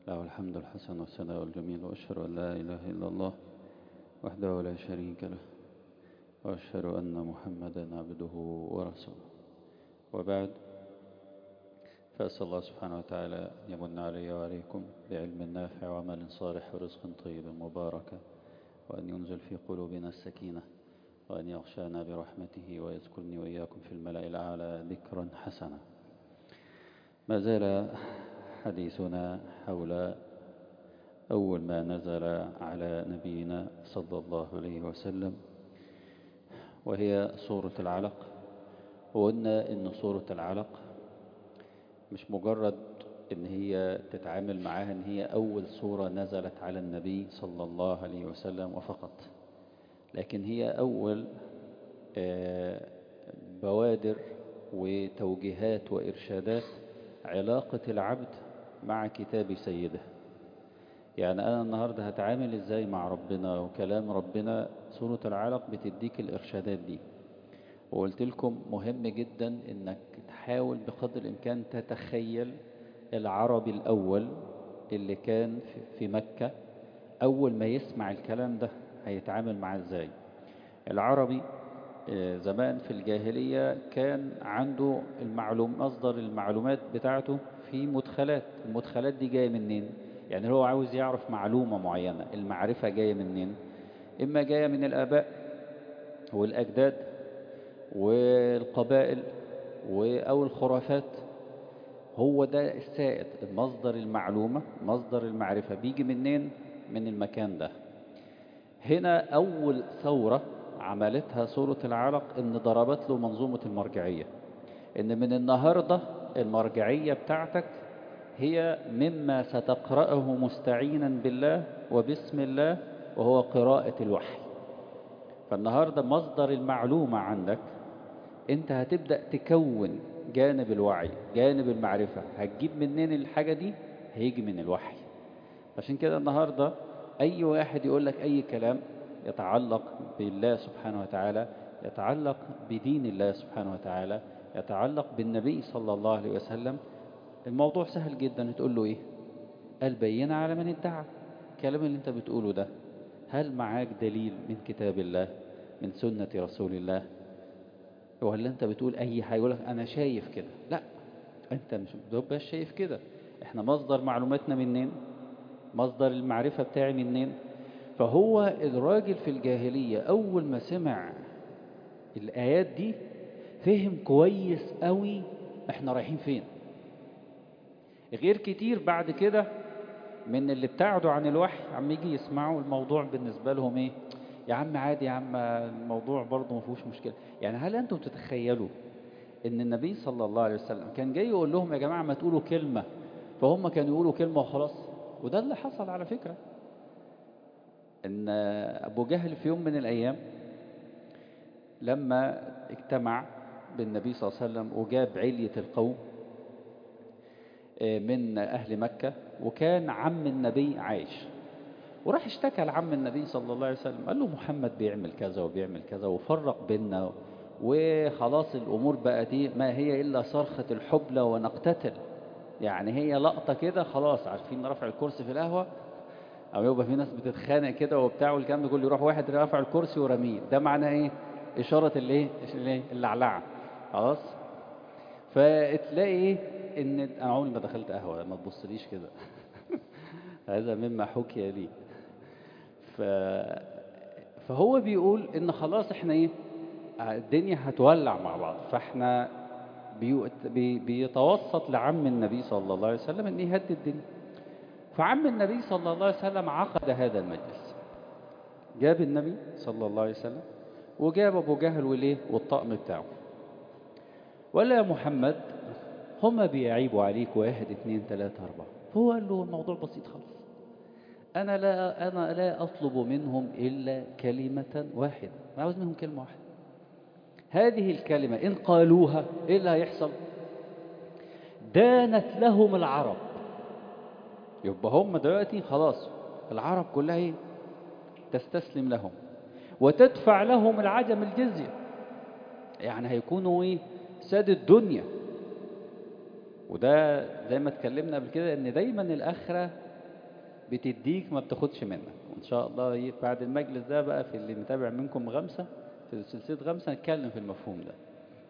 له الحمد الحسن والثناء الجميل، وأشهد أن لا إله إلا الله وحده لا شريك له، وأشهد أن محمدا عبده ورسوله. وبعد، فأسأل الله سبحانه وتعالى أن يمن علي وعليكم بعلم نافع وعمل صالح ورزق طيب مبارك، وأن ينزل في قلوبنا السكينة، وأن يغشانا برحمته ويذكرني وإياكم في الملأ الأعلى ذكرا حسنا. ما زال حديثنا حول أول ما نزل على نبينا صلى الله عليه وسلم، وهي سورة العلق. وقلنا إن سورة العلق مش مجرد إن هي تتعامل معاها إن هي أول سورة نزلت على النبي صلى الله عليه وسلم وفقط، لكن هي أول بوادر وتوجيهات وإرشادات علاقة العبد مع كتاب سيده. يعني أنا النهاردة هتعامل إزاي مع ربنا وكلام ربنا، سورة العلق بتديك الإرشادات دي. وقلت لكم مهم جدا إنك تحاول بقدر الإمكان تتخيل العربي الأول اللي كان في مكة، أول ما يسمع الكلام ده هيتعامل معاه إزاي. العربي زمان في الجاهلية كان عنده مصدر المعلومات بتاعته في مدخلات. المدخلات دي جاية منين؟ يعني هو عاوز يعرف معلومة معينة، المعرفة جاية منين؟ إما جاية من الآباء والأجداد والقبائل أو الخرافات. هو ده السائد، مصدر المعلومة، مصدر المعرفة بيجي منين؟ من المكان ده. هنا أول ثورة عملتها سورة العلق إن ضربت له منظومة المرجعية، إن من النهاردة المرجعية بتاعتك هي مما ستقرأه مستعينا بالله وبسم الله، وهو قراءة الوحي. فالنهاردة مصدر المعلومة عندك، انت هتبدأ تكون جانب الوعي، جانب المعرفة. هتجيب منين الحاجة دي؟ هيجي من الوحي. عشان كده النهاردة أي واحد يقول لك أي كلام يتعلق بالله سبحانه وتعالى، يتعلق بدين الله سبحانه وتعالى، يتعلق بالنبي صلى الله عليه وسلم، الموضوع سهل جدا. تقول له إيه؟ البينة على من ادعى. الكلام اللي انت بتقوله ده، هل معاك دليل من كتاب الله، من سنة رسول الله؟ ولا انت بتقول أي حاجة يقول لك أنا شايف كده؟ لا، انت مش بتبقى شايف كده. احنا مصدر معلوماتنا منين؟ مصدر المعرفة بتاعي منين؟ فهو الراجل في الجاهلية أول ما سمع الآيات دي فهم كويس قوي احنا رايحين فين. غير كتير بعد كده من اللي ابتعدوا عن الوحي عم يجي يسمعوا الموضوع بالنسبة لهم ايه؟ يا عم عادي، يا عم الموضوع برضه ما فيهوش مشكلة. يعني هل انتم تتخيلوا ان النبي صلى الله عليه وسلم كان جاي يقول لهم يا جماعة ما تقولوا كلمة، فهم كانوا يقولوا كلمة وخلاص؟ وده اللي حصل على فكرة. ان ابو جهل في يوم من الايام لما اجتمع بالنبي صلى الله عليه وسلم وجاب علية القوم من أهل مكة، وكان عم النبي عايش، وراح اشتكى لعم النبي صلى الله عليه وسلم، قال له محمد بيعمل كذا وبيعمل كذا وفرق بيننا، وخلاص الأمور بقى دي ما هي إلا صرخة الحبلى ونقتتل. يعني هي لقطة كده خلاص، عارفين رفع الكرسي في القهوة، أو يبقى في ناس بتتخانق كده وبتاع والكلام ده كله، يروح واحد رافع الكرسي ورميه. ده معناه إيه؟ إشارة اللعلعة. خلاص. فتلاقي إيه؟ إن أنا عمري ما دخلت قهوة، ما تبصليش كده. هذا مما حكي لي. ف... فهو بيقول إن خلاص إحنا إيه؟ الدنيا هتولع مع بعض. فإحنا بيتوسط لعم النبي صلى الله عليه وسلم إن يهدي الدنيا. فعم النبي صلى الله عليه وسلم عقد هذا المجلس، جاب النبي صلى الله عليه وسلم وجاب أبو جهل وليه والطقم بتاعه، ولا يا محمد هما بيعيبوا عليك 1 2 3 4. هو قال له الموضوع بسيط خالص، أنا لا أطلب منهم إلا كلمة واحدة، ما عاوز منهم كلمة واحدة. هذه الكلمة إن قالوها إيه اللي هيحصل؟ دانت لهم العرب. يبقى هم دلوقتي خلاص العرب كلها إيه؟ تستسلم لهم، وتدفع لهم العجم الجزية. يعني هيكونوا إيه؟ ساد الدنيا. وده زي ما اتكلمنا قبل كده ان دايما الاخره بتديك ما بتاخدش منك. وإن شاء الله بعد المجلس ده بقى، في اللي متابع منكم غمسة في سلسلة غمسة، نتكلم في المفهوم ده.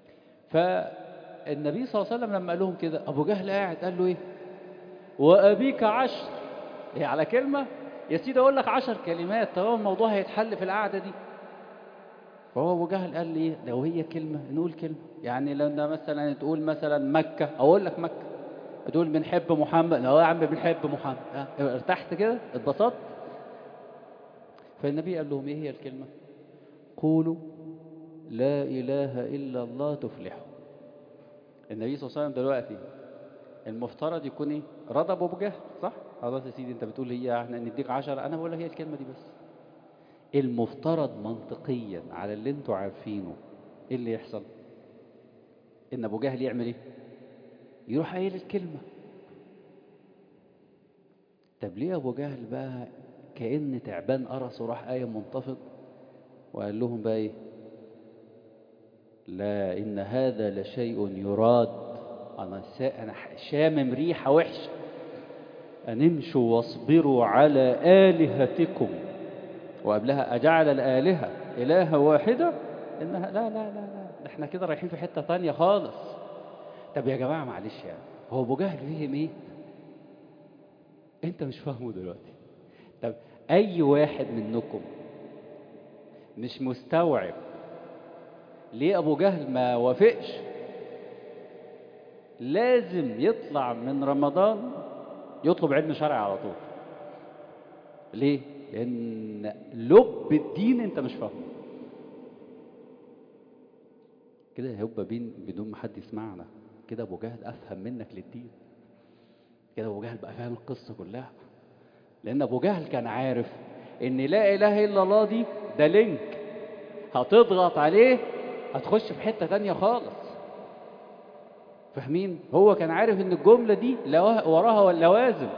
فالنبي صلى الله عليه وسلم لما قال لهم كده، أبو جهل قاعد قال له إيه؟ وأبيك 10. إيه على كلمة؟ يا سيدي أقول لك 10 كلمات، طالما الموضوع هيتحل في القعدة دي. فهو أبو جهل قال لي إيه؟ لو هي كلمة نقول كلمة. يعني لو مثلا تقول مثلا مكة، أقول لك مكة. تقول بنحب محمد، لا يا عم بنحب محمد. ارتحت كده، اتبسطت. فالنبي قال لهم ايه هي الكلمة؟ قولوا لا إله إلا الله تفلحوا. النبي صلى الله عليه وسلم دلوقتي المفترض يكون ايه؟ رضى أبو جهل، صح؟ خلاص يا سيدي، انت بتقول هي احنا نديك 10، انا بقول لك هي الكلمة دي بس. المفترض منطقيا على اللي انتوا عارفينه ايه اللي يحصل؟ ان ابو جهل يعمل ايه؟ يروح قايل الكلمة. طب ليه ابو جهل بقى كأن تعبان قرص وراح قايم منتفض وقال لهم بقى ايه؟ لا، إن هذا لشيء يراد. أنا شامم ريحة وحشة. أن امشوا واصبروا على آلهتكم. وقبلها أجعل الآلهة إلها واحدة. إنها لا لا لا لا، إحنا كده رايحين في حتة تانية خالص. طب يا جماعة معلش، يعني هو أبو جهل فهم إيه؟ أنت مش فاهمه دلوقتي. طب أي واحد منكم مش مستوعب ليه أبو جهل ما وافقش لازم يطلع من رمضان يطلب علم شرعي على طول؟ ليه؟ لأن لب الدين أنت مش فاهمه. كده هيبقى بدون ما حد يسمعنا، كده أبو جهل أفهم منك للدين. كده أبو جهل بقى فاهم القصة كلها. لأن أبو جهل كان عارف إن لا إله إلا الله دي ده لينك هتضغط عليه هتخش في حتة تانية خالص. فاهمين؟ هو كان عارف إن الجملة دي وراها لوازم،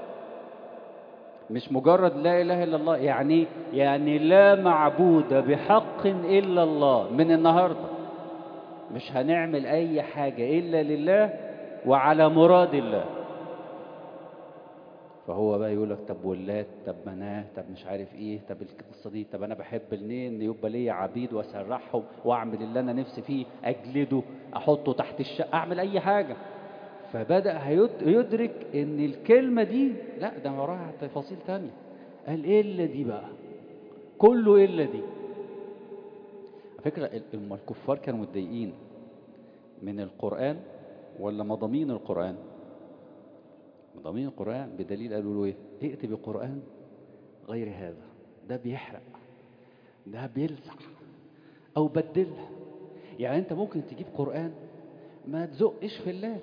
مش مجرد لا إله إلا الله. يعني لا معبود بحق إلا الله. من النهاردة مش هنعمل أي حاجة إلا لله وعلى مراد الله. فهو بقى يقول لك طب واللات، طب مناه، طب مش عارف إيه، طب القصة دي، طب أنا بحب إن يبقى ليا عبيد وأسرحهم وأعمل اللي أنا نفسي فيه، أجلده، أحطه تحت الشقة، أعمل أي حاجة. فبدأ يدرك إن الكلمة دي لا، ده وراها تفاصيل تانية. قال إيه إلا دي بقى؟ كله إلا دي. على فكرة الكفار كانوا متضايقين من القرآن ولا مضامين القرآن؟ مضامين القرآن، بدليل قالوا له إيه؟ ائت بقرآن غير هذا، ده بيحرق، ده بيلسع، أو بدلها. يعني أنت ممكن تجيب قرآن ما تزقش في اللات،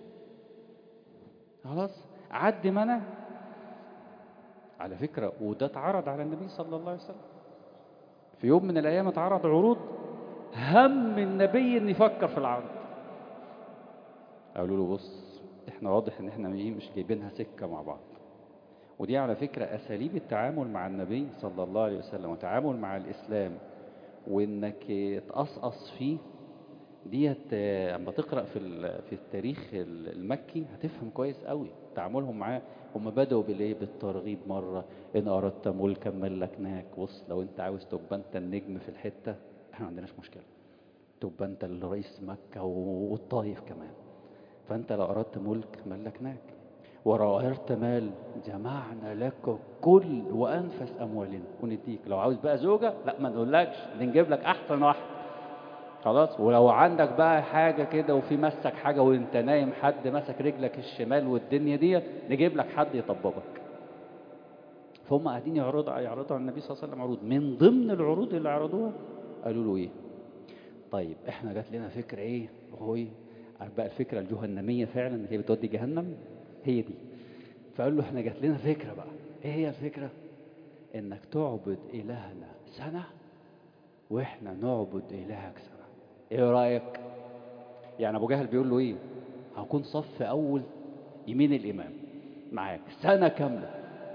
خلاص عدي منع. على فكرة وده اتعرض على النبي صلى الله عليه وسلم في يوم من الأيام، اتعرض عروض هم النبي إن يفكر في العرض. قالوا له بص، احنا واضح ان احنا مش جايبينها سكة مع بعض. ودي على فكرة أساليب التعامل مع النبي صلى الله عليه وسلم وتعامل مع الإسلام، وإنك تقصقص فيه ديت. اما تقرأ في التاريخ المكي هتفهم كويس قوي تعاملهم معاه. هم بدأوا بالايه؟ بالترغيب مرة، إن أردت ملكا ملكناك. بص، لو أنت عاوز تبقى أنت النجم في الحتة احنا ما عندناش مشكلة، تبقى أنت الرئيس مكة والطائف كمان. فأنت لو أردت ملك ملكناك، ولو أردت مال جمعنا لك كل وأنفس أموالنا ونديك. لو عاوز بقى زوجة، لا ما نقولكش، نجيب لك أحسن واحد، خلاص. ولو عندك بقى حاجة كده وفي مسك حاجة وانت نايم حد مسك رجلك الشمال والدنيا دي، نجيب لك حد يطببك. فهم قاعدين يعرضوا على النبي صلى الله عليه وسلم عروض. من ضمن العروض اللي عرضوها قالوا له ايه؟ طيب احنا جات لنا فكرة ايه؟ هو ايه؟ عارف بقى الفكرة الجهنمية فعلا اللي هي بتودي جهنم، هي دي. فقال له احنا جات لنا فكرة بقى. ايه هي الفكرة؟ انك تعبد الهنا سنة واحنا نعبد الهك سنة. ايه رأيك؟ يعني ابو جهل بيقول له ايه؟ هكون صف اول يمين الامام معاك سنة كاملة.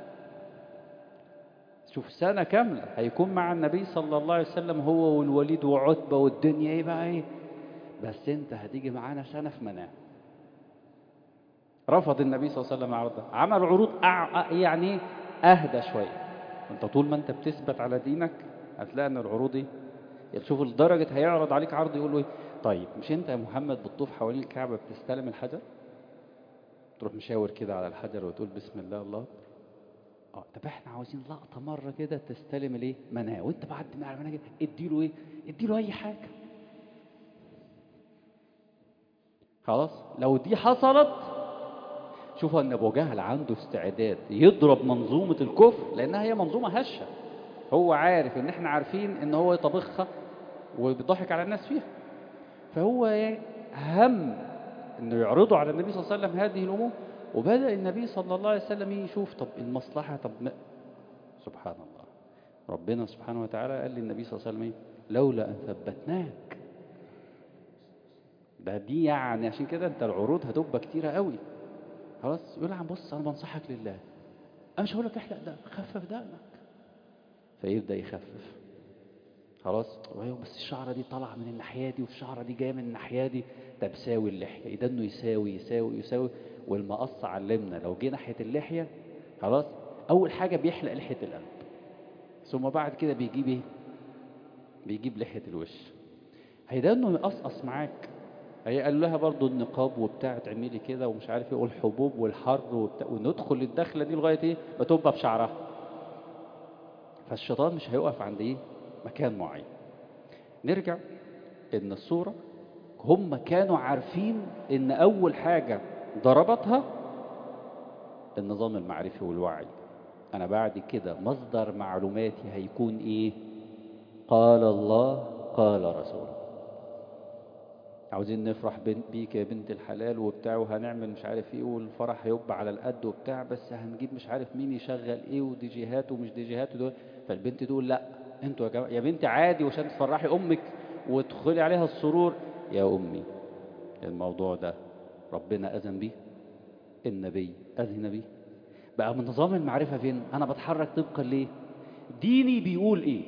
شوف، سنة كاملة هيكون مع النبي صلى الله عليه وسلم هو والوليد وعتبة والدنيا ايه بقى ايه، بس انت هتيجي معانا سنة في منام. رفض النبي صلى الله عليه وسلم العرض ده، عمل عروض يعني اهدى شويه. انت طول ما انت بتثبت على دينك هتلاقي ان العروض دي شوف لدرجه هيعرض عليك عرض يقول له ايه، طيب مش انت يا محمد بتطوف حوالين الكعبه بتستلم الحجر، تروح مشاور كده على الحجر وتقول بسم الله الله أكبر. طب احنا عاوزين لقطه مره كده تستلم الايه مناه، وانت بعد ما على مناه اديله ايه، اديله اي حاجه. خلاص لو دي حصلت، شوفوا ان ابو جهل عنده استعداد يضرب منظومه الكفر، لانها هي منظومه هشه. هو عارف ان احنا عارفين ان هو يطبخها وبيضحك على الناس فيها، فهو هم انه يعرضوا على النبي صلى الله عليه وسلم هذه الامور. وبدأ النبي صلى الله عليه وسلم يشوف طب المصلحه، طب سبحان الله، ربنا سبحانه وتعالى قال للنبي صلى الله عليه وسلم لولا ان ثبتناك. دي يعني عشان كده انت العروض هتبقى كتيره قوي. خلاص يقول عم بص انا بنصحك لله، انا مش هقول لك احلق ده، خفف دقنك. فيبدا يخفف. خلاص بس الشعره دي طالعه من الناحيه دي والشعره دي جايه من الناحيه دي، طب ساوي اللحيه، اذا انه يساوي يساوي يساوي. والمقص علمنا لو جه ناحيه اللحيه خلاص اول حاجه بيحلق لحيه القلب، ثم بعد كده بيجيب ايه، بيجيب لحيه الوش. هيدا انه يقصقص معاك. هي قال لها برضو النقاب وبتاع تعملي كده ومش عارف ايه والحبوب والحر وبتاع، وندخل الدخله دي لغايه ايه بتبقى بشعرها. فالشيطان مش هيقف عند ايه مكان معين. نرجع ان الصوره هم كانوا عارفين ان اول حاجه ضربتها النظام المعرفي والوعي. انا بعد كده مصدر معلوماتي هيكون ايه، قال الله قال رسوله. عاوزين نفرح بيك يا بنت الحلال وبتاع، وهنعمل مش عارف ايه، والفرح هيبقى على القد وبتاع، بس هنجيب مش عارف مين يشغل ايه ودي جيهات ومش دي جيهات دول. فالبنت تقول لا انتوا يا جماعه يا بنتي عادي، وعشان تفرحي امك وتدخلي عليها السرور. يا امي الموضوع ده ربنا اذن بيه، النبي اذن بيه. بقى من نظام المعرفه فين، انا بتحرك طبقا ليه ديني بيقول ايه.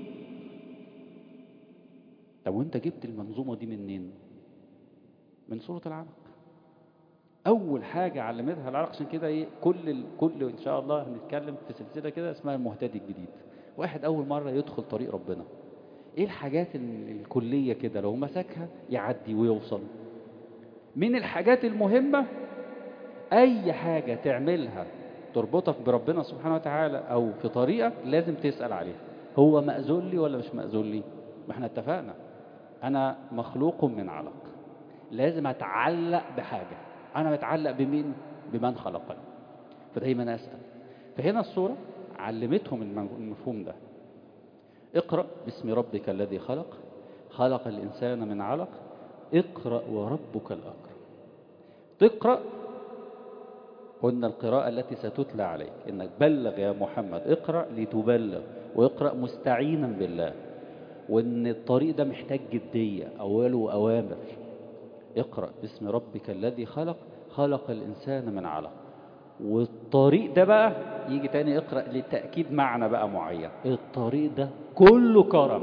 طب وانت جبت المنظومه دي منين؟ من سوره العلق. اول حاجه علمتها العلق. عشان كده ايه كل ان شاء الله هنتكلم في سلسله كده اسمها المهتدي الجديد. واحد اول مره يدخل طريق ربنا، ايه الحاجات الكليه كده لو مسكها يعدي ويوصل. من الحاجات المهمه اي حاجه تعملها تربطك بربنا سبحانه وتعالى او في طريقك لازم تسال عليها، هو مأذون لي ولا مش مأذون لي؟ ما احنا اتفقنا انا مخلوق من علق، لازم اتعلق بحاجه. انا متعلق بمين؟ بمن خلقني. فدايما اسال. فهنا الصوره علمتهم المفهوم ده. اقرا باسم ربك الذي خلق، خلق الانسان من علق، اقرا وربك الاكرم. تقرا قلنا القراءه التي ستتلى عليك، انك بلغ يا محمد، اقرا لتبلغ، واقرا مستعينا بالله، وان الطريق ده محتاج جديه، اوله اوامر. اقرأ باسم ربك الذي خلق، خلق الإنسان من علق. والطريق ده بقى يجي تاني اقرأ للتأكيد معنى بقى معين، الطريق ده كله كرم.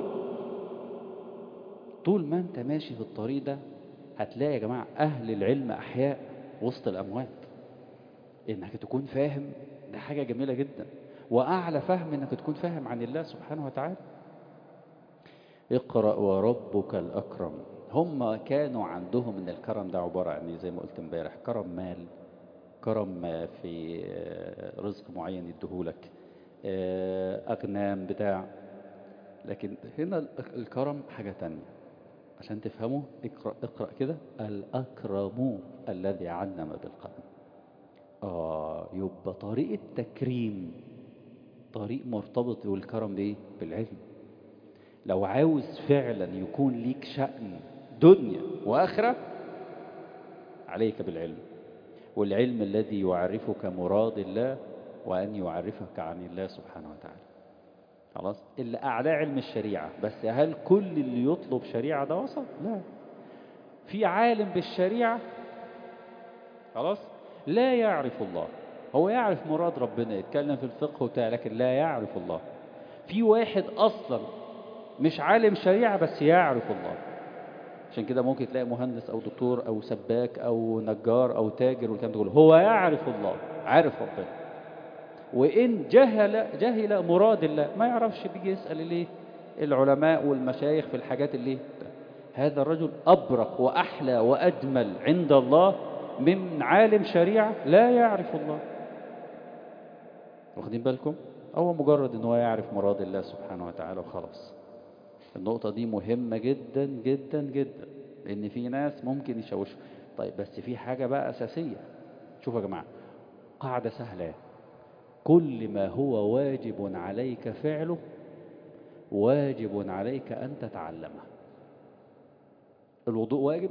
طول ما انت ماشي في الطريق ده هتلاقي يا جماعة أهل العلم أحياء وسط الأموات. إنك تكون فاهم ده حاجة جميلة جدا، وأعلى فهم إنك تكون فاهم عن الله سبحانه وتعالى. اقرأ وربك الأكرم. هم كانوا عندهم ان الكرم ده عبارة عن زي ما قلت امبارح، كرم مال، كرم في رزق معين يديهولك، أغنام بتاع. لكن هنا الكرم حاجة تانية عشان تفهمه. اقرأ كده الأكرم الذي علم بالقلم. يبقى طريق التكريم طريق مرتبط بالكرم بايه؟ بالعلم. لو عاوز فعلا يكون ليك شأن دنيا وآخرة عليك بالعلم، والعلم الذي يعرفك مراد الله وأن يعرفك عن الله سبحانه وتعالى. خلاص اللي أعلى علم الشريعة، بس هل كل اللي يطلب شريعة ده وصل؟ لا. في عالم بالشريعة خلاص لا يعرف الله، هو يعرف مراد ربنا، يتكلم في الفقه وبتاع، لكن لا يعرف الله. في واحد أصلا مش عالم شريعة بس يعرف الله. عشان كده ممكن تلاقي مهندس أو دكتور أو سباك أو نجار أو تاجر والكلام ده كله، هو يعرف الله، عارف ربنا، وإن جهل مراد الله ما يعرفش، بيجي يسأل ليه العلماء والمشايخ في الحاجات اللي هذا الرجل أبرق وأحلى وأجمل عند الله من عالم شريعة لا يعرف الله. واخدين بالكم؟ هو مجرد ان هو يعرف مراد الله سبحانه وتعالى وخلاص. النقطة دي مهمة جدا جدا جدا، لأن في ناس ممكن يشوشوا. طيب بس في حاجة بقى أساسية، شوفوا يا جماعة، قاعدة سهلة، كل ما هو واجب عليك فعله واجب عليك أن تتعلمه. الوضوء واجب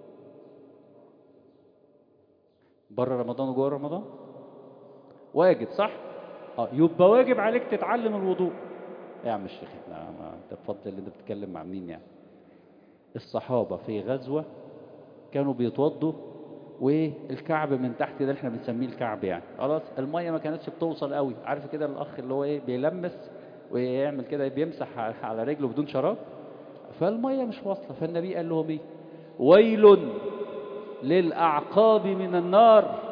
بره رمضان وجوه رمضان، واجب صح؟ يبقى واجب عليك تتعلم الوضوء. يا عم الشيخ انت بفضل اللي انت بتتكلم مع مين يعني؟ الصحابة في غزوة كانوا بيتوضوا والكعب من تحت، ده اللي احنا بنسميه الكعب يعني، خلاص المية ما كانتش بتوصل قوي، عارف كده الاخ اللي هو بيلمس ويعمل كده بيمسح على رجله بدون شراب، فالمية مش واصلة، فالنبي قال لهم ويل للأعقاب من النار.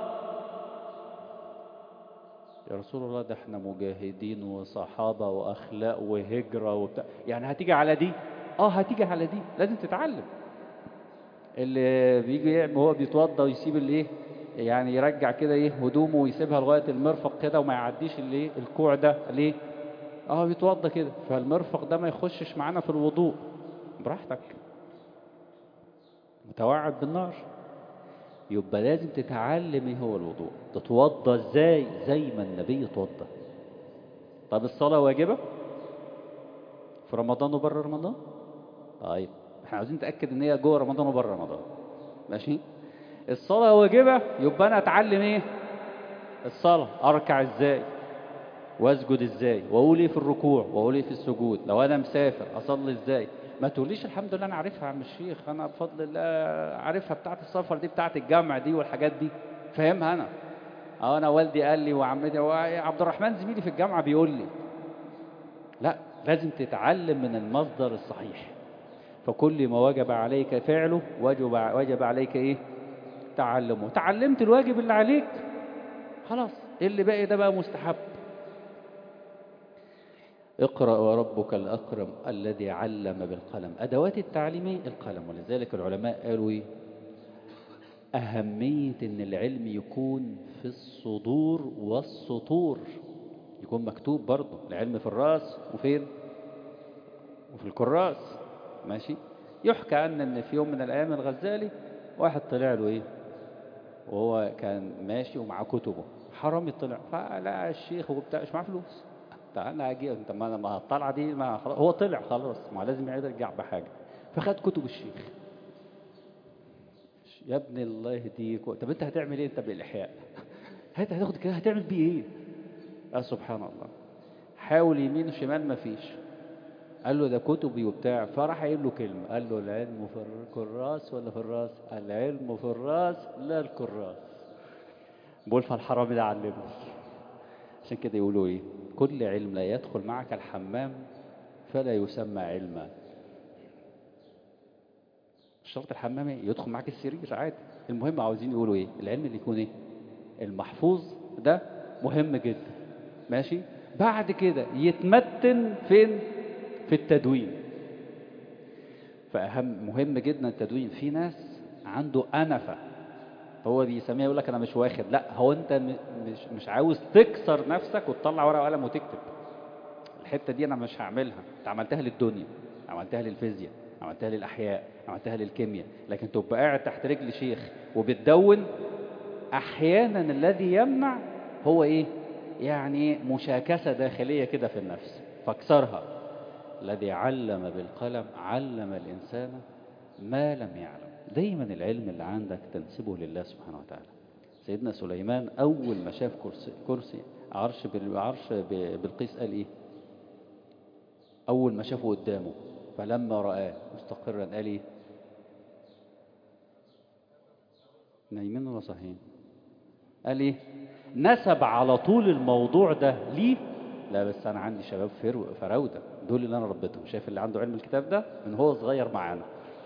يا رسول الله ده احنا مجاهدين وصحابة وأخلاق وهجرة وبتاع، يعني هتيجي على دي؟ هتيجي على دي، لازم تتعلم. اللي بيجي يعمل هو بيتوضى ويسيب يعني يرجع كده هدومه ويسيبها لغاية المرفق كده وما يعديش الكوع ده ليه؟ بيتوضى كده، فالمرفق ده ما يخشش معانا في الوضوء، براحتك، متوعد بالنار. يبقى لازم تتعلم ايه هو الوضوء، تتوضى ازاي زي ما النبي اتوضى. طب الصلاة واجبة في رمضان وبره رمضان؟ طيب احنا عاوزين نتأكد ان هي جوه رمضان وبره رمضان، ماشي؟ الصلاة واجبة، يبقى انا اتعلم ايه الصلاة، اركع ازاي واسجد ازاي واقول ايه في الركوع واقول ايه في السجود، لو انا مسافر اصلي ازاي. ما تقوليش الحمد لله انا عارفها يا عم الشيخ، انا بفضل الله عارفها، بتاعت السفر دي بتاعت الجامع دي والحاجات دي فاهمها انا. انا والدي قال لي وعمتي وعبد الرحمن زميلي في الجامعة بيقول لي. لا، لازم تتعلم من المصدر الصحيح. فكل ما وجب عليك فعله وجب عليك ايه؟ تعلمه. تعلمت الواجب اللي عليك خلاص، اللي باقي ده بقى مستحب. اقرأ وربك الأكرم الذي علم بالقلم. أدوات التعليم القلم، ولذلك العلماء قالوا أهمية أن العلم يكون في الصدور والسطور، يكون مكتوب برضه. العلم في الراس وفين؟ وفي الكراس، ماشي؟ يحكى أن في يوم من الأيام الغزالي واحد طلع له وهو كان ماشي ومعاه كتبه، حرامي طلع فلقى الشيخ وبتاع مش معاه فلوس. تعال اجي انت، ما الطلعه دي ما خلاص، هو طلع خلاص ما لازم يرجع بحاجه، فخد كتب الشيخ. يا ابن الله يهديك، طب انت هتعمل ايه انت بالاحياء؟ هتاخد كده هتعمل بيه ايه؟ سبحان الله. حاول يمين وشمال ما فيش، قال له ده كتبي وبتاع، فراح قايل له كلمه، قال له العلم في الكراس ولا في الراس؟ العلم في الراس لا الكراس. بقول فالحرامي ده علمني. عشان كده يقولوا كل علم لا يدخل معك الحمام فلا يسمى علما. الشرط الحمام يدخل معك السرير عادي، المهم عاوزين يقولوا العلم اللي يكون المحفوظ ده مهم جدا، ماشي؟ بعد كده يتمتن فين؟ في التدوين. فأهم مهم جدا التدوين. في ناس عنده أنفة، هو بيسميها يقول لك انا مش واخد، لا هو انت مش عاوز تكسر نفسك وتطلع ورقه وقلم وتكتب. الحته دي انا مش هعملها، انت عملتها للدنيا، عملتها للفيزياء، عملتها للاحياء، عملتها للكيمياء، لكن تبقى قاعد تحت رجل شيخ وبتدون. احيانا الذي يمنع هو يعني مشاكسه داخليه كده في النفس، فاكسرها. الذي علم بالقلم علم الانسان ما لم يعلم. دايما العلم اللي عندك تنسبه لله سبحانه وتعالى. سيدنا سليمان أول ما شاف كرسي عرش بلقيس قال أول ما شافه قدامه فلما رآه مستقرا قال نايمين ولا صاحيين؟ قال نسب على طول الموضوع ده ليه؟ لا بس أنا عندي شباب فراودة، دول اللي أنا ربيتهم. شايف اللي عنده علم الكتاب ده من هو صغير معانا،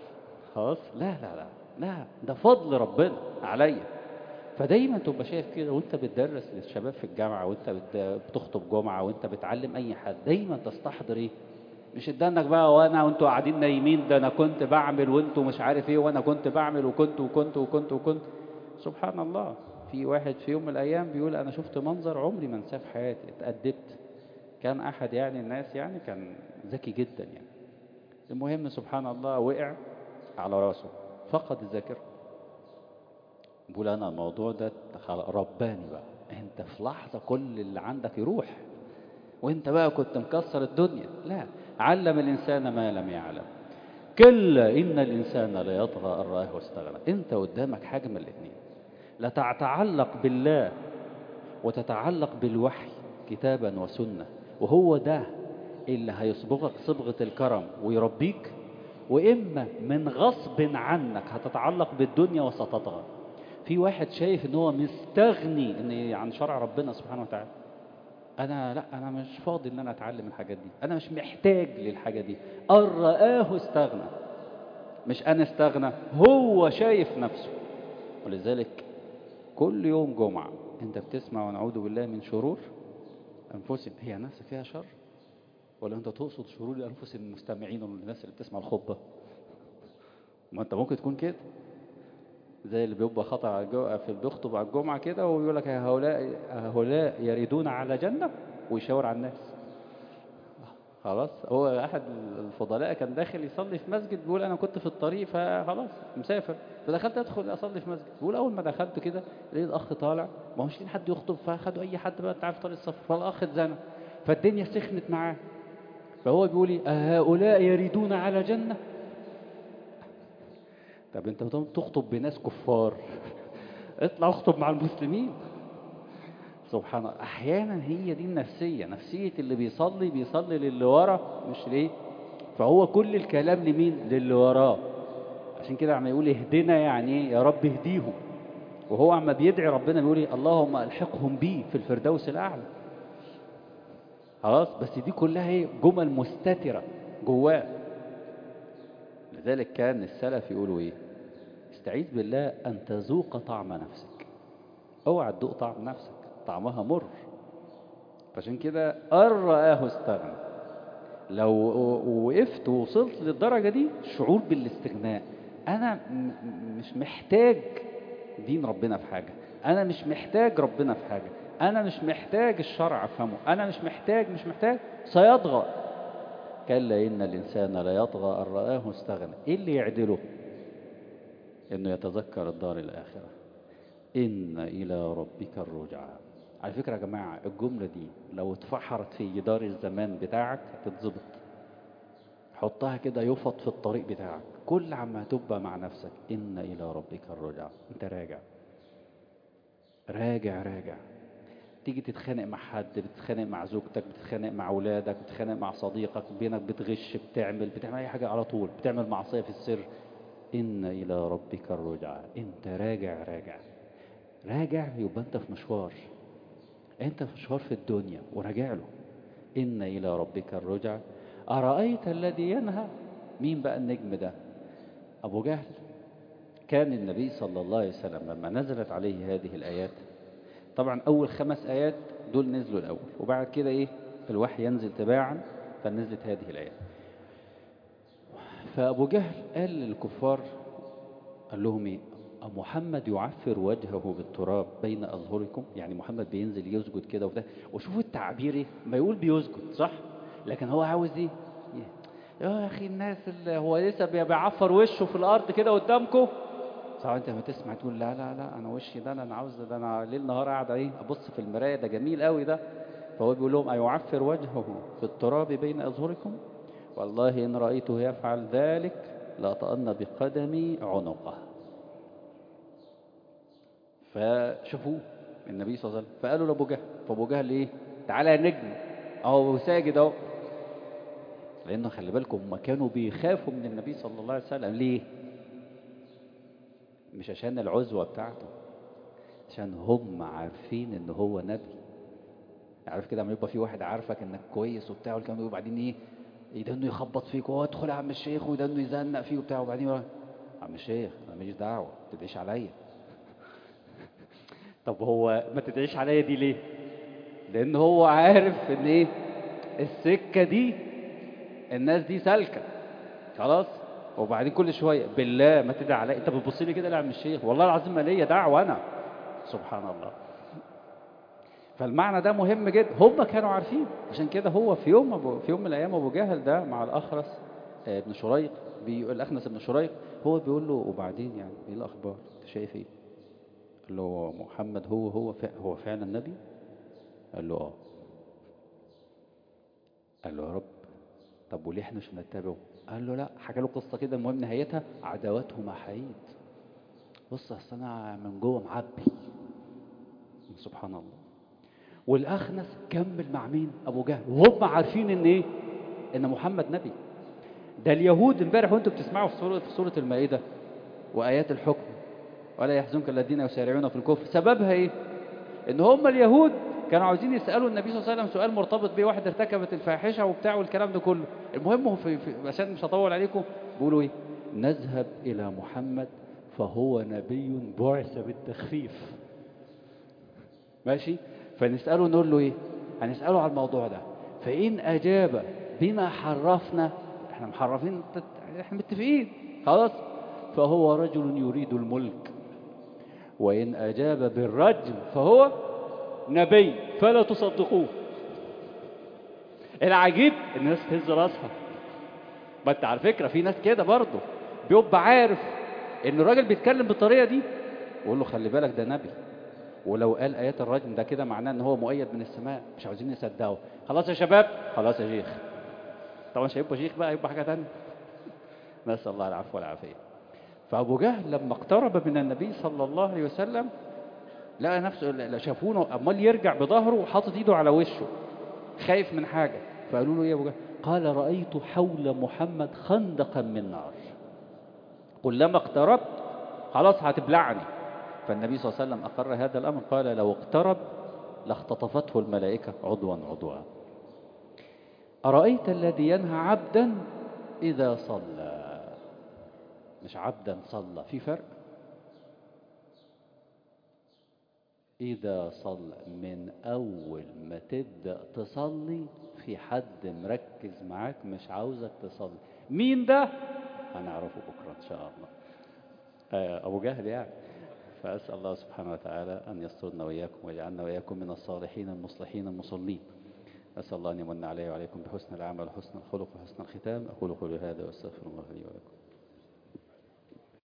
خلاص، لا لا لا لا، ده فضل ربنا عليا. فدايما تبقى شايف كده وانت بتدرس للشباب في الجامعة، وانت بتخطب جمعة، وانت بتعلم اي حد، دايما تستحضر ايه؟ مش ادانك بقى وانا وانتوا قاعدين نايمين ده انا كنت بعمل وانتوا مش عارف ايه، وانا كنت بعمل وكنت. سبحان الله. في واحد في يوم من الايام بيقول انا شفت منظر عمري ما انساه في حياتي، اتأدبت. كان احد يعني الناس، يعني كان ذكي جدا يعني. المهم سبحان الله وقع على راسه، فقد الذاكرة. بقول انا الموضوع ده رباني بقى، انت في لحظة كل اللي عندك يروح، وانت بقى كنت مكسر الدنيا. لا، علم الانسان ما لم يعلم. كلا ان الانسان ليطغى ان رآه واستغنى. انت قدامك حاجة من الاثنين، لا تتعلق بالله وتتعلق بالوحي كتابا وسنة، وهو ده اللي هيصبغك صبغة الكرم ويربيك، وإما من غصب عنك هتتعلق بالدنيا وستطغى. في واحد شايف ان هو مستغني عن شرع ربنا سبحانه وتعالى. لا انا مش فاضي ان انا اتعلم الحاجات دي، انا مش محتاج للحاجة دي. ان رآه استغنى، مش انا استغنى، هو شايف نفسه. ولذلك كل يوم جمعة انت بتسمع ونعوذ بالله من شرور انفسهم. هي نفس فيها شر، ولا انت تقصد شرور انفس المستمعين والناس اللي بتسمع الخطبة؟ ما انت ممكن تكون كده زي اللي بيبقى خطأ على في بيخطب على الجمعة كده ويقول لك هؤلاء يريدون على جنة، ويشاور على الناس. خلاص، هو أحد الفضلاء كان داخل يصلي في مسجد، بيقول أنا كنت في الطريق فخلاص مسافر، فدخلت أدخل أصلي في مسجد. بيقول أول ما دخلت كده لقيت الأخ طالع، ما هوش حد يخطب، فأخدوا أي حد بقى، أنت عارف طريق السفر، فالأخ اتزنق، فالدنيا سخنت معاه. فهو بيقول لي هؤلاء يريدون على جنة. طب أنت تخطب بناس كفار اطلع اخطب مع المسلمين. سبحان الله. احيانا هي دي النفسيه، نفسيه اللي بيصلي للي ورا مش ليه. فهو كل الكلام لمين؟ للي وراه. عشان كده عم يقول اهدنا، يعني ايه؟ يا رب اهديهم. وهو عم بيدعي ربنا بيقول ايه؟ اللهم الحقهم بي في الفردوس الاعلى. خلاص، بس دي كلها ايه؟ جمل مستتره جواه. لذلك كان السلف يقولوا ايه؟ استعيذ بالله ان تذوق طعم نفسك. اوعى تذوق طعم نفسك، طعمها مر. فعشان كده ان رآه استغنى. لو وقفت ووصلت للدرجة دي، شعور بالاستغناء. أنا مش محتاج دين ربنا في حاجة، أنا مش محتاج ربنا في حاجة، أنا مش محتاج الشرع أفهمه، أنا مش محتاج سيطغى. كلا إن الإنسان لا يطغى أن رآه استغنى. إيه اللي يعدله؟ إنه يتذكر الدار الآخرة. إن إلى ربك الرجعى. على فكرة يا جماعة، الجملة دي لو اتفحرت في جدار الزمان بتاعك هتتظبط. حطها كده يفط في الطريق بتاعك، كل عما تبقى مع نفسك إن إلى ربك الرجعى. أنت راجع راجع راجع. تيجي تتخانق مع حد، بتتخانق مع زوجتك، بتتخانق مع أولادك، بتتخانق مع صديقك، بينك بتغش، بتعمل أي حاجة على طول، بتعمل معصية في السر. إن إلى ربك الرجعى. أنت راجع راجع راجع. يبقى أنت في مشوار، أنت في مشوار في الدنيا وراجع له. إن إلى ربك الرجعى. أرأيت الذي ينهى. مين بقى النجم ده؟ أبو جهل. كان النبي صلى الله عليه وسلم لما نزلت عليه هذه الآيات، طبعا أول 5 آيات دول نزلوا الأول، وبعد كده إيه؟ الوحي ينزل تباعا، فنزلت هذه الآيات. فأبو جهل قال للكفار، قال لهم إيه؟ محمد يعفر وجهه بالتراب بين أظهركم. يعني محمد بينزل يسجد كده وبتاع، وشوفوا التعبير إيه؟ ما يقول بيسجد صح، لكن هو عاوز إيه؟ يا أخي الناس اللي هو لسه بيعفر وشه في الأرض كده قدامكم. صح، انت ما تسمع تقول لا لا لا انا وشي ده انا عاوز ده، انا ليل نهار قاعد ايه ابص في المرايه، ده جميل قوي ده. فهو بيقول لهم ايعفر وجهه في التراب بين اظهركم والله ان رايته يفعل ذلك لاطأن بقدمي عنقه. فشافوه النبي صلى الله عليه وسلم، فقالوا لابو جهل. فابو جهل ايه؟ تعالى يا نجم اهو ساجد اهو. لانه خلي بالكم هم كانوا بيخافوا من النبي صلى الله عليه وسلم. ليه؟ مش عشان العزوه بتاعته، عشان هم عارفين ان هو نبي. عارف كده لما يبقى في واحد عارفك انك كويس وبتاع، والكلام ده، وبعدين ايه؟ يدنه يخبط فيك وهو ادخل يا عم الشيخ، ويدنه يزنق فيه وبتاع، وبعدين عم الشيخ انا ماليش دعوه، ما تدعيش عليا. طب هو ما تدعيش عليا دي ليه؟ لان هو عارف ان ايه السكه دي، الناس دي سالكه خلاص. وبعدين كل شويه بالله ما تدعي عليا، انت بتبص لي كده ليه يا عم الشيخ؟ والله العظيم ما ليا دعوه انا. سبحان الله. فالمعنى ده مهم جدا، هم كانوا عارفين. عشان كده هو في يوم من الايام ابو جهل ده مع الاخرس ابن شريق، الاخنس ابن شريق، هو بيقول له وبعدين يعني ايه الاخبار؟ انت شايف ايه؟ قال له محمد هو فعلا نبي؟ قال له اه. قال له يا رب طب وليه احنا مش بنتبعه؟ قال له لا. حكى له قصه كده، المهم نهايتها عداوته مع حيد. بص اصل انا من جوه معبي. سبحان الله. والاخنس كمل مع مين؟ ابو جهل، وهم عارفين ان ايه؟ ان محمد نبي. ده اليهود امبارح وانتم بتسمعوا في سوره المائده وايات الحكم، ولا يحزنك الذين يسارعون في الكفر، سببها ايه؟ ان هم اليهود كانوا عاوزين يسالوا النبي صلى الله عليه وسلم سؤال مرتبط بيه، واحده ارتكبت الفاحشه وبتاع والكلام ده كله. المهم هو عشان مش هطول عليكم، بيقولوا ايه؟ نذهب الى محمد فهو نبي بعث بالتخفيف. ماشي. فنساله نقول له ايه؟ هنساله على الموضوع ده، فان اجاب بما حرفنا، احنا محرفين، احنا متفقين خلاص، فهو رجل يريد الملك. وإن أجاب بالرجم فهو نبي فلا تصدقوه. العجيب الناس تهز راسها. ما انت على فكرة في ناس كده برضه بيبقى عارف ان الراجل بيتكلم بالطريقة دي، ويقول له خلي بالك ده نبي، ولو قال آيات الرجم ده كده معناه ان هو مؤيد من السماء، مش عاوزين نصدقه. خلاص يا شباب، خلاص يا شيخ. طبعا مش هيبقى شيخ بقى، هيبقى حاجة تانية. نسأل الله العفو والعافية. فأبو جهل لما اقترب من النبي صلى الله عليه وسلم لقى نفسه، لا شافونه امال يرجع بظهره وحاطط ايده على وشه خايف من حاجه. فقالوا له ايه يا ابو جهل؟ قال رايت حول محمد خندقا من نار، كلما اقتربت خلاص هتبلعني. فالنبي صلى الله عليه وسلم اقر هذا الامر، قال لو اقترب لاختطفته الملائكه عضوا عضوا. ارايت الذي ينهى عبدا اذا صلى، مش عبدا صلى، في فرق. إذا صلى، من أول ما تبدأ تصلي في حد مركز معاك مش عاوزك تصلي. مين ده؟ هنعرفه بكرة إن شاء الله. أبو جهل يعني. فأسأل الله سبحانه وتعالى أن يسترنا وإياكم ويجعلنا وإياكم من الصالحين المصلحين المصلين. أسأل الله أن يمن علي وعليكم بحسن العمل وحسن الخلق وحسن الختام. أقول قولي هذا وأستغفر الله لي ولكم.